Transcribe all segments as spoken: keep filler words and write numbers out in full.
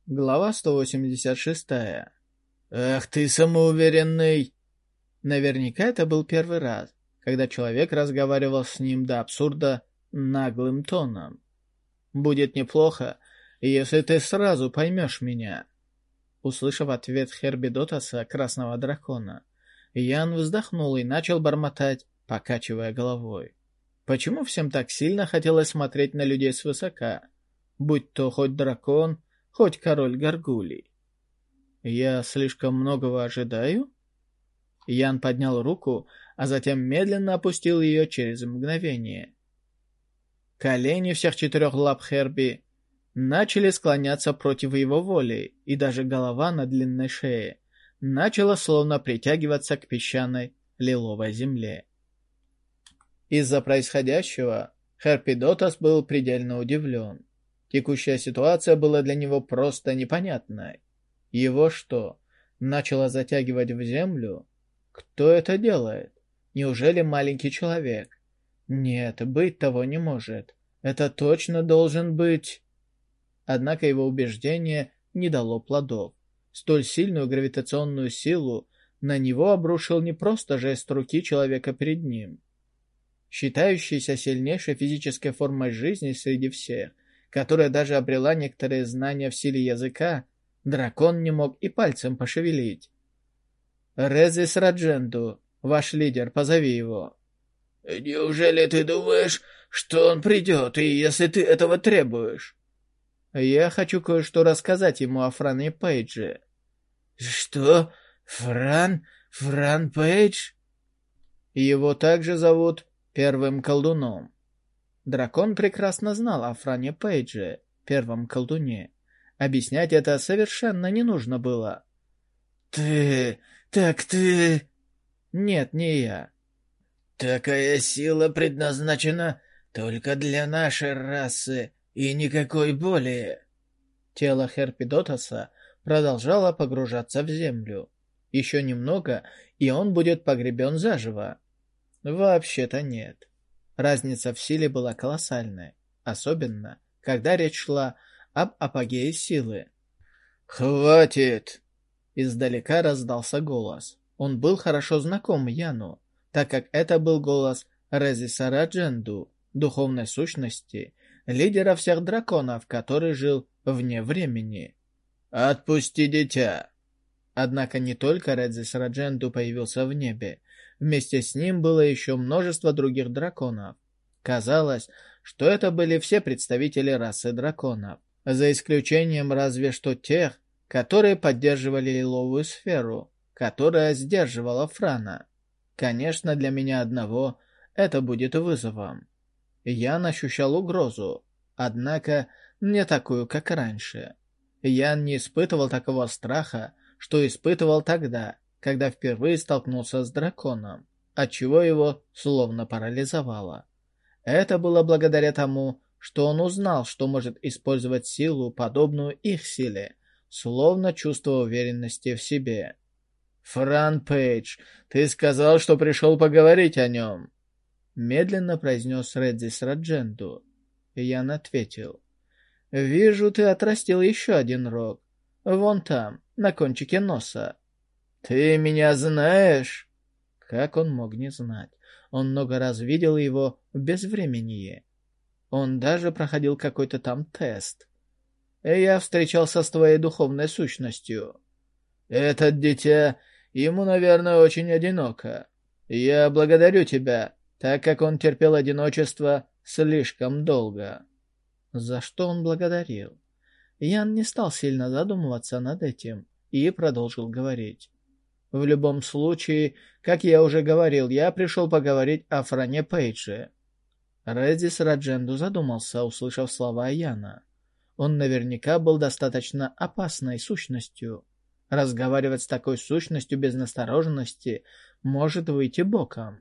Глава сто восемьдесят шесть. «Ах ты самоуверенный!» Наверняка это был первый раз, когда человек разговаривал с ним до абсурда наглым тоном. «Будет неплохо, если ты сразу поймешь меня». Услышав ответ Хербидотаса, красного дракона, Ян вздохнул и начал бормотать, покачивая головой. Почему всем так сильно хотелось смотреть на людей свысока, будь то хоть дракон, хоть король горгулей? Я слишком многого ожидаю? Ян поднял руку, а затем медленно опустил ее через мгновение. Колени всех четырех лап Херби начали склоняться против его воли, и даже голова на длинной шее начала словно притягиваться к песчаной лиловой земле. Из-за происходящего Херпидотас был предельно удивлен. Текущая ситуация была для него просто непонятной. Его что, начало затягивать в землю? Кто это делает? Неужели маленький человек? Нет, быть того не может. Это точно должен быть... Однако его убеждение не дало плодов. Столь сильную гравитационную силу на него обрушил не просто жест руки человека перед ним. Считающийся сильнейшей физической формой жизни среди всех, которая даже обрела некоторые знания в силе языка, дракон не мог и пальцем пошевелить. «Резис Радженду, ваш лидер, позови его». «Неужели ты думаешь, что он придет, и если ты этого требуешь?» «Я хочу кое-что рассказать ему о Фране Пейдже». «Что? Фран? Фран Пейдж?» Его также зовут Первым Колдуном. Дракон прекрасно знал о Фране Пейдже, Первом Колдуне. Объяснять это совершенно не нужно было. «Ты... так ты...» «Нет, не я». «Такая сила предназначена только для нашей расы и никакой более». Тело Херпидотаса продолжало погружаться в землю. Еще немного, и он будет погребен заживо. Вообще-то нет. Разница в силе была колоссальной, особенно, когда речь шла об апогее силы. «Хватит!» Издалека раздался голос. Он был хорошо знаком Яну, так как это был голос Резиса Радженду, духовной сущности, лидера всех драконов, который жил вне времени. «Отпусти дитя!» Однако не только Резис Радженду появился в небе. Вместе с ним было еще множество других драконов. Казалось, что это были все представители расы драконов, за исключением разве что тех, которые поддерживали лиловую сферу, которая сдерживала Франа. Конечно, для меня одного это будет вызовом. Ян ощущал угрозу, однако не такую, как раньше. Ян не испытывал такого страха, что испытывал тогда, когда впервые столкнулся с драконом, отчего его словно парализовало. Это было благодаря тому, что он узнал, что может использовать силу, подобную их силе, словно чувство уверенности в себе. «Фран Пейдж, ты сказал, что пришел поговорить о нем», — медленно произнес Редзис Радженду. Ян ответил. «Вижу, ты отрастил еще один рог. Вон там, на кончике носа». «Ты меня знаешь?» Как он мог не знать? Он много раз видел его в безвременье. Он даже проходил какой-то там тест. Я встречался с твоей духовной сущностью. Этот дитя, ему, наверное, очень одиноко. Я благодарю тебя, так как он терпел одиночество слишком долго. За что он благодарил? Ян не стал сильно задумываться над этим и продолжил говорить. В любом случае, как я уже говорил, я пришел поговорить о Фране Пейдже. Редис Радженду задумался, услышав слова Яна. Он наверняка был достаточно опасной сущностью. Разговаривать с такой сущностью без настороженности может выйти боком.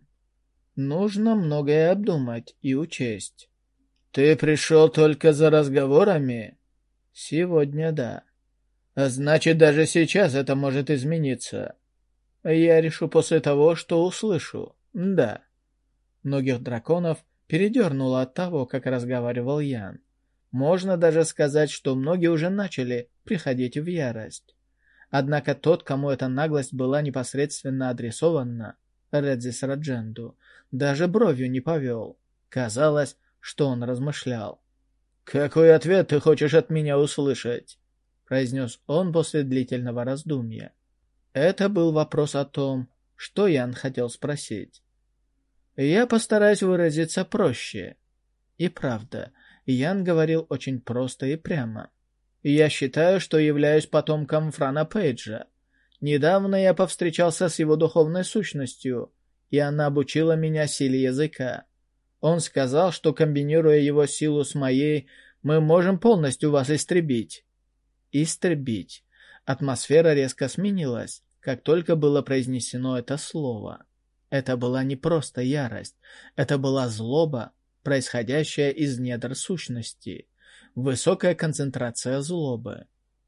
Нужно многое обдумать и учесть. «Ты пришел только за разговорами?» «Сегодня да». «Значит, даже сейчас это может измениться». «Я решу после того, что услышу. Да». Многих драконов передернуло от того, как разговаривал Ян. Можно даже сказать, что многие уже начали приходить в ярость. Однако тот, кому эта наглость была непосредственно адресована, Редзис Радженду, даже бровью не повел. Казалось, что он размышлял. «Какой ответ ты хочешь от меня услышать?» — произнес он после длительного раздумья. Это был вопрос о том, что Ян хотел спросить. Я постараюсь выразиться проще. И правда, Ян говорил очень просто и прямо. Я считаю, что являюсь потомком Франа Пейджа. Недавно я повстречался с его духовной сущностью, и она обучила меня силе языка. Он сказал, что, комбинируя его силу с моей, мы можем полностью вас истребить. Истребить. Атмосфера резко сменилась, как только было произнесено это слово. Это была не просто ярость, это была злоба, происходящая из недр сущности. Высокая концентрация злобы.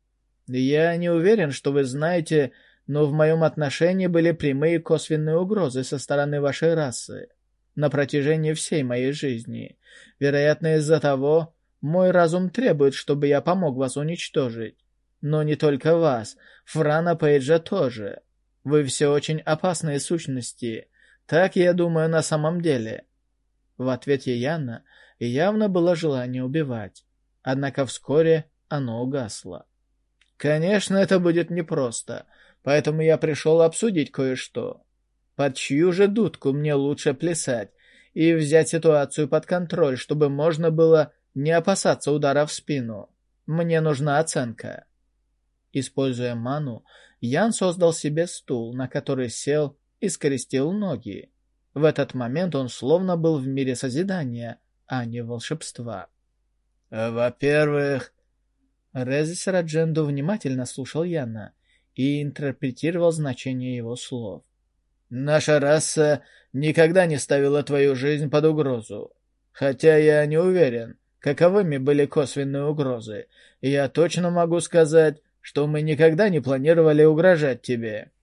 Я не уверен, что вы знаете, но в моем отношении были прямые косвенные угрозы со стороны вашей расы на протяжении всей моей жизни. Вероятно, из-за того, мой разум требует, чтобы я помог вас уничтожить. Но не только вас, Франа Пейджа тоже. Вы все очень опасные сущности. Так я думаю на самом деле. В ответе Яна явно было желание убивать. Однако вскоре оно угасло. Конечно, это будет непросто, поэтому я пришел обсудить кое-что. Под чью же дудку мне лучше плясать и взять ситуацию под контроль, чтобы можно было не опасаться удара в спину? Мне нужна оценка. Используя ману, Ян создал себе стул, на который сел и скрестил ноги. В этот момент он словно был в мире созидания, а не волшебства. «Во-первых...» Редзис Радженду внимательно слушал Яна и интерпретировал значение его слов. «Наша раса никогда не ставила твою жизнь под угрозу. Хотя я не уверен, каковыми были косвенные угрозы. Я точно могу сказать, что мы никогда не планировали угрожать тебе.